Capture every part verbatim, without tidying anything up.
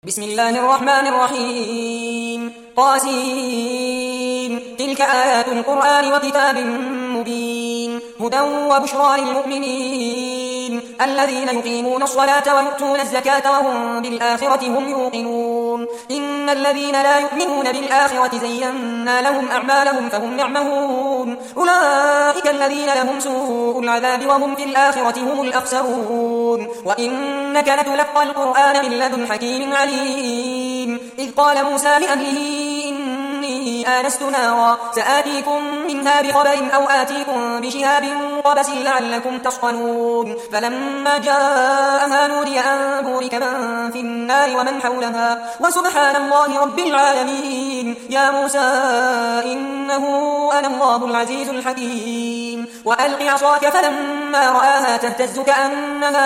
بسم الله الرحمن الرحيم قاسين تلك آيات القرآن وكتاب مبين هدى وبشرى للمؤمنين الذين يقيمون الصلاة ويؤتون الزكاة وهم بالآخرة هم يوقنون إن الذين لا يؤمنون بالآخرة زينا لهم أعمالهم فهم يعمهون أولئك الذين لهم سوء العذاب وهم في الآخرة هم الأخسرون وإنك لتلقى القرآن من لدن حكيم عليم إذ قال موسى لأهله إني آنست نارا سآتيكم منها بخبر أو آتيكم بشهاب قبس لعلكم تصطلون فلما جاءها نودي أن بورك من في النار ومن حولها وسبحان الله رب العالمين يا موسى إنه أنا الله العزيز الحكيم وألق عصاك فلما رآها تهتز كأنها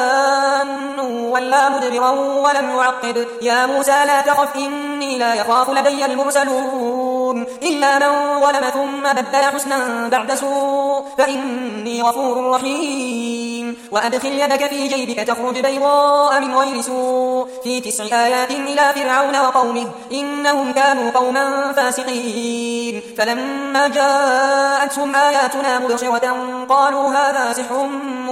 جان ولا مدبرا ولم يعقب يا موسى لا تخف إني لا يخاف لدي المرسلون إلا من ظلم ثم بدل حسنا بعد سوء فإني غفور رحيم وأدخل يدك في جيبك تخرج بيضاء من غير سوء في تسع آيات إلى فرعون وقومه إنهم كانوا قوما فاسقين فلما جاءتهم آياتنا مبصرة قالوا هذا سحر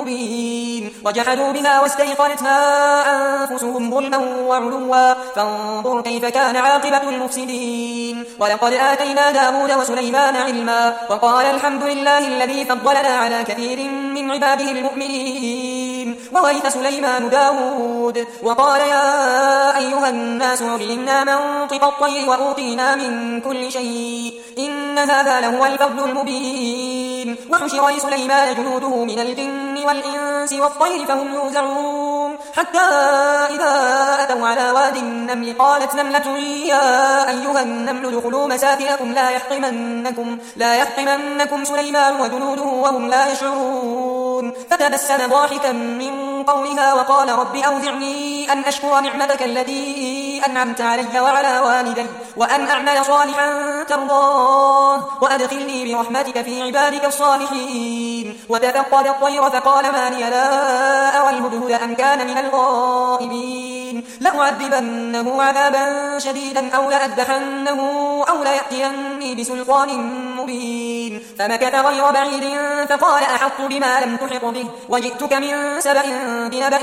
مبين وجحدوا بها واستيقنتها أنفسهم ظلما وعلوا فانظر كيف كان عاقبة المفسدين ولقد آتينا داود وسليمان علما وقال الحمد لله الذي فضلنا على كثير من عباده المؤمنين وورث سليمان داود وقال يا أيها الناس علمنا منطق الطير وأوتينا من كل شيء إن هذا لهو الفضل المبين وحشر لسليمان جنوده من الجن والإنس والطير فهم يوزعون حتى إذا أتوا على واد النمل قالت نملة يا أيها النمل ادخلوا مساكنكم لا يحطمنكم, لا يحطمنكم سليمان وجنوده وهم لا يشعرون فتبسم ضاحكا من قولها وقال رب أوزعني أن أشكر نعمتك التي أنعمت علي وعلى والدي وأن أعمل صالحا ترضاه وأدخلني برحمتك في عبادك الصالحين وتفقد الطير فقال ما لي لا أرى الهدهد أم كان من الغائبين لأعذبنه عذابا شديدا أو لأذبحنه أو ليأتيني بسلطان مبين فمكث غير بعيد فقال أحط بما لم تحط به وجئتك من سبأ بنبأ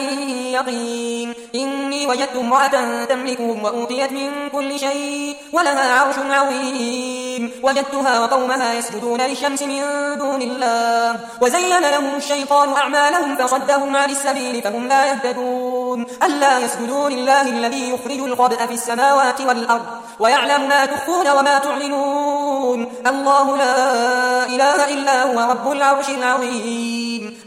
يقين إني وجدت امرأة تملكهم وأوتيت من كل شيء ولها عرش عظيم وجدتها وقومها يسجدون للشمس من دون الله وزين لهم الشيطان أعمالهم فصدهم عن السبيل فهم لا يهتدون ألا يسجدوا لله الذي يخرج الخبأ في السماوات والأرض ويعلم ما تخفون وما تعلنون الله لا إله إلا هو رب العرش العظيم.